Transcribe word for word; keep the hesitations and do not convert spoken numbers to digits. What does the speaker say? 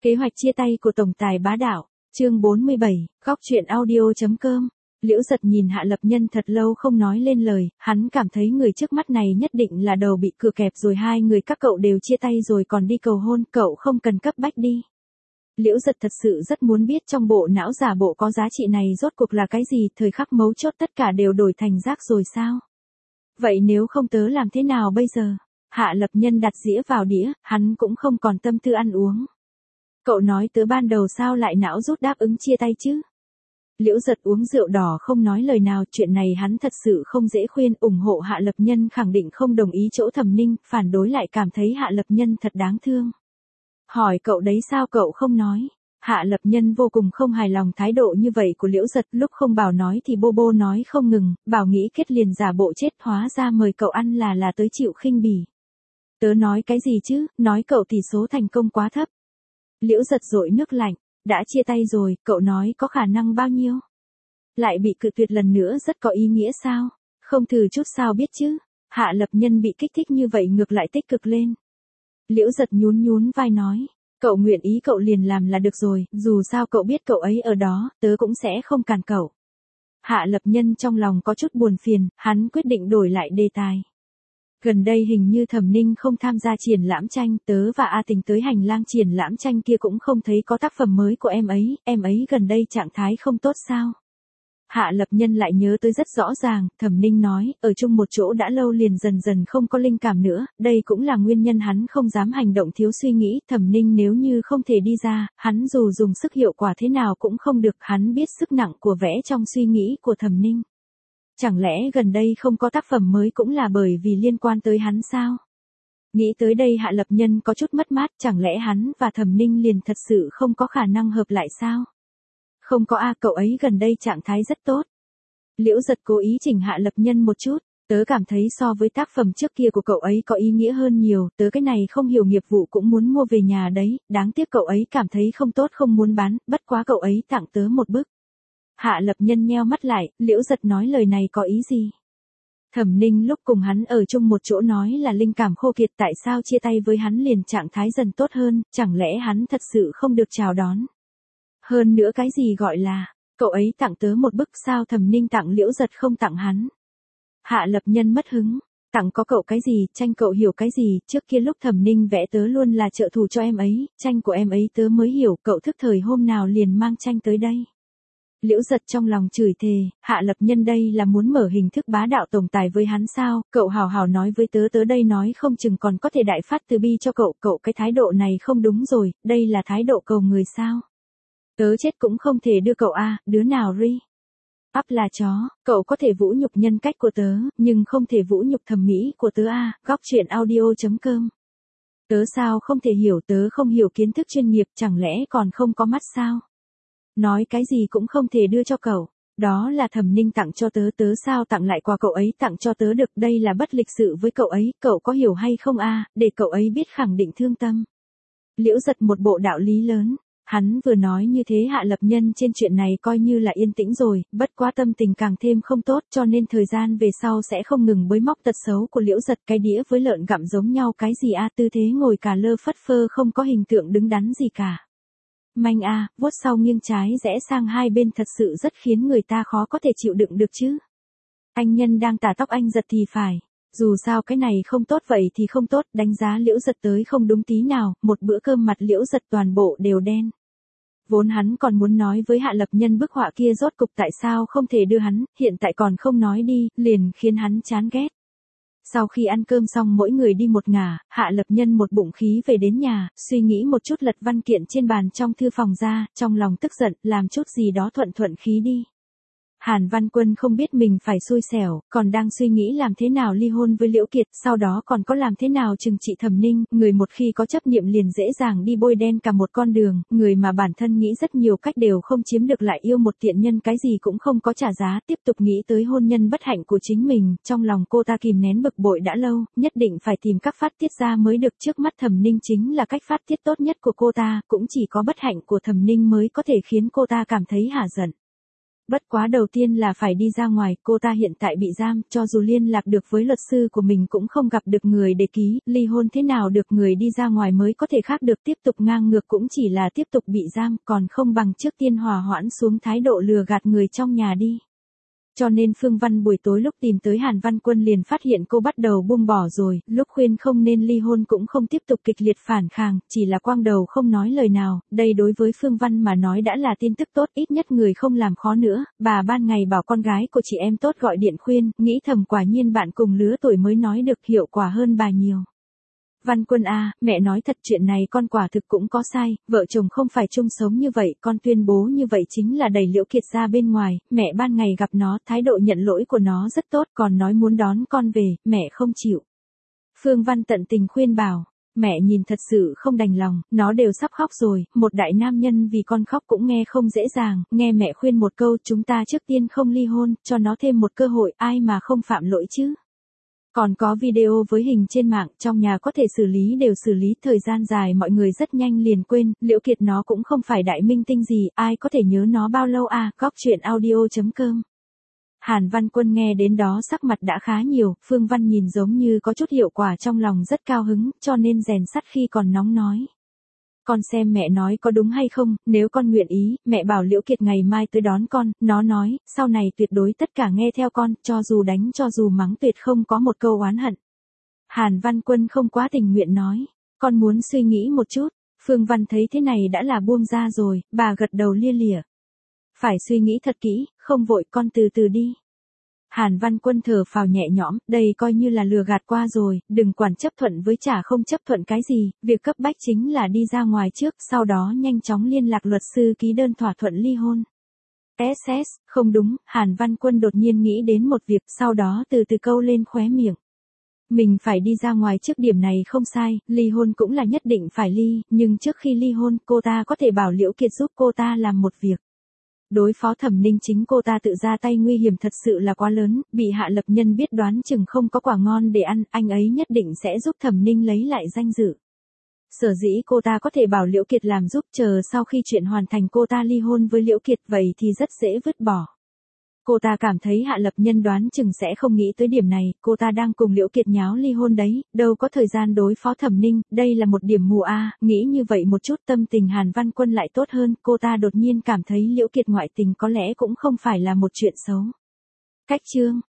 Kế hoạch chia tay của tổng tài bá đạo, chương bốn mươi bảy, góc truyện audio.com. Liễu Giật nhìn Hạ Lập Nhân thật lâu không nói lên lời, hắn cảm thấy người trước mắt này nhất định là đầu bị cửa kẹp rồi, hai người các cậu đều chia tay rồi còn đi cầu hôn, cậu không cần cấp bách đi. Liễu Giật thật sự rất muốn biết trong bộ não giả bộ có giá trị này rốt cuộc là cái gì, thời khắc mấu chốt tất cả đều đổi thành rác rồi sao? Vậy nếu không tớ làm thế nào bây giờ? Hạ Lập Nhân đặt dĩa vào đĩa, hắn cũng không còn tâm tư ăn uống. Cậu nói tớ ban đầu sao lại não rút đáp ứng chia tay chứ? Liễu Giật uống rượu đỏ không nói lời nào, chuyện này hắn thật sự không dễ khuyên, ủng hộ Hạ Lập Nhân khẳng định không đồng ý chỗ Thẩm Ninh, phản đối lại cảm thấy Hạ Lập Nhân thật đáng thương. Hỏi cậu đấy sao cậu không nói? Hạ Lập Nhân vô cùng không hài lòng thái độ như vậy của Liễu Giật, lúc không bảo nói thì bô bô nói không ngừng, bảo nghĩ kết liền giả bộ chết, hóa ra mời cậu ăn là là tới chịu khinh bỉ. Tớ nói cái gì chứ, nói cậu tỷ số thành công quá thấp. Liễu Giật dội nước lạnh, đã chia tay rồi, cậu nói có khả năng bao nhiêu? Lại bị cự tuyệt lần nữa rất có ý nghĩa sao? Không thử chút sao biết chứ? Hạ Lập Nhân bị kích thích như vậy ngược lại tích cực lên. Liễu Giật nhún nhún vai nói, cậu nguyện ý cậu liền làm là được rồi, dù sao cậu biết cậu ấy ở đó, tớ cũng sẽ không cản cậu. Hạ Lập Nhân trong lòng có chút buồn phiền, hắn quyết định đổi lại đề tài. Gần đây hình như Thẩm Ninh không tham gia triển lãm tranh, tớ và A Tình tới hành lang triển lãm tranh kia cũng không thấy có tác phẩm mới của em ấy, em ấy gần đây trạng thái không tốt sao? Hạ Lập Nhân lại nhớ tới rất rõ ràng, Thẩm Ninh nói, ở chung một chỗ đã lâu liền dần dần không có linh cảm nữa, đây cũng là nguyên nhân hắn không dám hành động thiếu suy nghĩ, Thẩm Ninh nếu như không thể đi ra, hắn dù dùng sức hiệu quả thế nào cũng không được, hắn biết sức nặng của vẽ trong suy nghĩ của Thẩm Ninh. Chẳng lẽ gần đây không có tác phẩm mới cũng là bởi vì liên quan tới hắn sao? Nghĩ tới đây Hạ Lập Nhân có chút mất mát, chẳng lẽ hắn và Thẩm Ninh liền thật sự không có khả năng hợp lại sao? Không có a, cậu ấy gần đây trạng thái rất tốt. Liễu Giật cố ý chỉnh Hạ Lập Nhân một chút, tớ cảm thấy so với tác phẩm trước kia của cậu ấy có ý nghĩa hơn nhiều, tớ cái này không hiểu nghiệp vụ cũng muốn mua về nhà đấy, đáng tiếc cậu ấy cảm thấy không tốt không muốn bán, bất quá cậu ấy tặng tớ một bức. Hạ Lập Nhân nheo mắt lại, Liễu Giật nói lời này có ý gì? Thẩm Ninh lúc cùng hắn ở chung một chỗ nói là linh cảm khô kiệt, tại sao chia tay với hắn liền trạng thái dần tốt hơn, chẳng lẽ hắn thật sự không được chào đón? Hơn nữa cái gì gọi là, cậu ấy tặng tớ một bức, sao Thẩm Ninh tặng Liễu Giật không tặng hắn? Hạ Lập Nhân mất hứng, tặng có cậu cái gì, tranh cậu hiểu cái gì, trước kia lúc Thẩm Ninh vẽ tớ luôn là trợ thủ cho em ấy, tranh của em ấy tớ mới hiểu, cậu thức thời hôm nào liền mang tranh tới đây. Liễu Giật trong lòng chửi thề, Hạ Lập Nhân đây là muốn mở hình thức bá đạo tổng tài với hắn sao, cậu hào hào nói với tớ, tớ đây nói không chừng còn có thể đại phát từ bi cho cậu, cậu cái thái độ này không đúng rồi, đây là thái độ cầu người sao. Tớ chết cũng không thể đưa cậu a, đứa nào ri. Ắp là chó, cậu có thể vũ nhục nhân cách của tớ, nhưng không thể vũ nhục thẩm mỹ của tớ a, góc truyện audio.com. Tớ sao không thể hiểu, tớ không hiểu kiến thức chuyên nghiệp, chẳng lẽ còn không có mắt sao? Nói cái gì cũng không thể đưa cho cậu, đó là Thẩm Ninh tặng cho tớ, tớ sao tặng lại quà cậu ấy tặng cho tớ được, đây là bất lịch sự với cậu ấy, cậu có hiểu hay không a, để cậu ấy biết khẳng định thương tâm. Liễu Giật một bộ đạo lý lớn, hắn vừa nói như thế Hạ Lập Nhân trên chuyện này coi như là yên tĩnh rồi, bất quá tâm tình càng thêm không tốt cho nên thời gian về sau sẽ không ngừng bới móc tật xấu của Liễu Giật, cái đĩa với lợn gặm giống nhau cái gì a, tư thế ngồi cả lơ phất phơ không có hình tượng đứng đắn gì cả. Manh a, à, vuốt sau nghiêng trái rẽ sang hai bên thật sự rất khiến người ta khó có thể chịu đựng được chứ. Anh nhân đang tả tóc anh Giật thì phải. Dù sao cái này không tốt vậy thì không tốt, đánh giá Liễu Giật tới không đúng tí nào, một bữa cơm mặt Liễu Giật toàn bộ đều đen. Vốn hắn còn muốn nói với Hạ Lập Nhân bức họa kia rốt cục tại sao không thể đưa hắn, hiện tại còn không nói đi, liền khiến hắn chán ghét. Sau khi ăn cơm xong mỗi người đi một ngả, Hạ Lập Nhân một bụng khí về đến nhà, suy nghĩ một chút lật văn kiện trên bàn trong thư phòng ra, trong lòng tức giận, làm chút gì đó thuận thuận khí đi. Hàn Văn Quân không biết mình phải xui xẻo, còn đang suy nghĩ làm thế nào ly hôn với Liễu Kiệt, sau đó còn có làm thế nào trừng trị Thẩm Ninh, người một khi có chấp niệm liền dễ dàng đi bôi đen cả một con đường, người mà bản thân nghĩ rất nhiều cách đều không chiếm được lại yêu một tiện nhân cái gì cũng không có trả giá, tiếp tục nghĩ tới hôn nhân bất hạnh của chính mình, trong lòng cô ta kìm nén bực bội đã lâu, nhất định phải tìm cách phát tiết ra mới được, trước mắt Thẩm Ninh chính là cách phát tiết tốt nhất của cô ta, cũng chỉ có bất hạnh của Thẩm Ninh mới có thể khiến cô ta cảm thấy hả giận. Bất quá đầu tiên là phải đi ra ngoài, cô ta hiện tại bị giam, cho dù liên lạc được với luật sư của mình cũng không gặp được người để ký, ly hôn thế nào được, người đi ra ngoài mới có thể khác được, tiếp tục ngang ngược cũng chỉ là tiếp tục bị giam, còn không bằng trước tiên hòa hoãn xuống thái độ lừa gạt người trong nhà đi. Cho nên Phương Văn buổi tối lúc tìm tới Hàn Văn Quân liền phát hiện cô bắt đầu buông bỏ rồi, lúc khuyên không nên ly hôn cũng không tiếp tục kịch liệt phản kháng, chỉ là quang đầu không nói lời nào, đây đối với Phương Văn mà nói đã là tin tức tốt, ít nhất người không làm khó nữa, bà ban ngày bảo con gái của chị em tốt gọi điện khuyên, nghĩ thầm quả nhiên bạn cùng lứa tuổi mới nói được hiệu quả hơn bà nhiều. Văn Quân à, mẹ nói thật chuyện này con quả thực cũng có sai, vợ chồng không phải chung sống như vậy, con tuyên bố như vậy chính là đẩy Liễu Kiệt ra bên ngoài, mẹ ban ngày gặp nó, thái độ nhận lỗi của nó rất tốt, còn nói muốn đón con về, mẹ không chịu. Phương Văn tận tình khuyên bảo, mẹ nhìn thật sự không đành lòng, nó đều sắp khóc rồi, một đại nam nhân vì con khóc cũng nghe không dễ dàng, nghe mẹ khuyên một câu chúng ta trước tiên không ly hôn, cho nó thêm một cơ hội, ai mà không phạm lỗi chứ. Còn có video với hình trên mạng, trong nhà có thể xử lý đều xử lý, thời gian dài mọi người rất nhanh liền quên, Liễu Kiệt nó cũng không phải đại minh tinh gì, ai có thể nhớ nó bao lâu à, góc chuyện audio chấm com. Hàn Văn Quân nghe đến đó sắc mặt đã khá nhiều, Phương Văn nhìn giống như có chút hiệu quả trong lòng rất cao hứng, cho nên rèn sắt khi còn nóng nói. Con xem mẹ nói có đúng hay không, nếu con nguyện ý, mẹ bảo Liễu Kiệt ngày mai tới đón con, nó nói, sau này tuyệt đối tất cả nghe theo con, cho dù đánh cho dù mắng tuyệt không có một câu oán hận. Hàn Văn Quân không quá tình nguyện nói, con muốn suy nghĩ một chút, Phương Văn thấy thế này đã là buông ra rồi, bà gật đầu lia lịa. Phải suy nghĩ thật kỹ, không vội con từ từ đi. Hàn Văn Quân thở phào nhẹ nhõm, đây coi như là lừa gạt qua rồi, đừng quản chấp thuận với chả không chấp thuận cái gì, việc cấp bách chính là đi ra ngoài trước, sau đó nhanh chóng liên lạc luật sư ký đơn thỏa thuận ly hôn. ét ét, không đúng, Hàn Văn Quân đột nhiên nghĩ đến một việc, sau đó từ từ câu lên khóe miệng. Mình phải đi ra ngoài trước, điểm này không sai, ly hôn cũng là nhất định phải ly, nhưng trước khi ly hôn, cô ta có thể bảo Liễu Kiệt giúp cô ta làm một việc. Đối phó Thẩm Ninh chính cô ta tự ra tay nguy hiểm thật sự là quá lớn, bị Hạ Lập Nhân biết đoán chừng không có quả ngon để ăn, anh ấy nhất định sẽ giúp Thẩm Ninh lấy lại danh dự. Sở dĩ cô ta có thể bảo Liễu Kiệt làm giúp, chờ sau khi chuyện hoàn thành cô ta ly hôn với Liễu Kiệt, vậy thì rất dễ vứt bỏ. Cô ta cảm thấy Hạ Lập Nhân đoán chừng sẽ không nghĩ tới điểm này, cô ta đang cùng Liễu Kiệt nháo ly hôn đấy, đâu có thời gian đối phó Thẩm Ninh, đây là một điểm mù a, nghĩ như vậy một chút tâm tình Hàn Văn Quân lại tốt hơn, cô ta đột nhiên cảm thấy Liễu Kiệt ngoại tình có lẽ cũng không phải là một chuyện xấu. Cách chương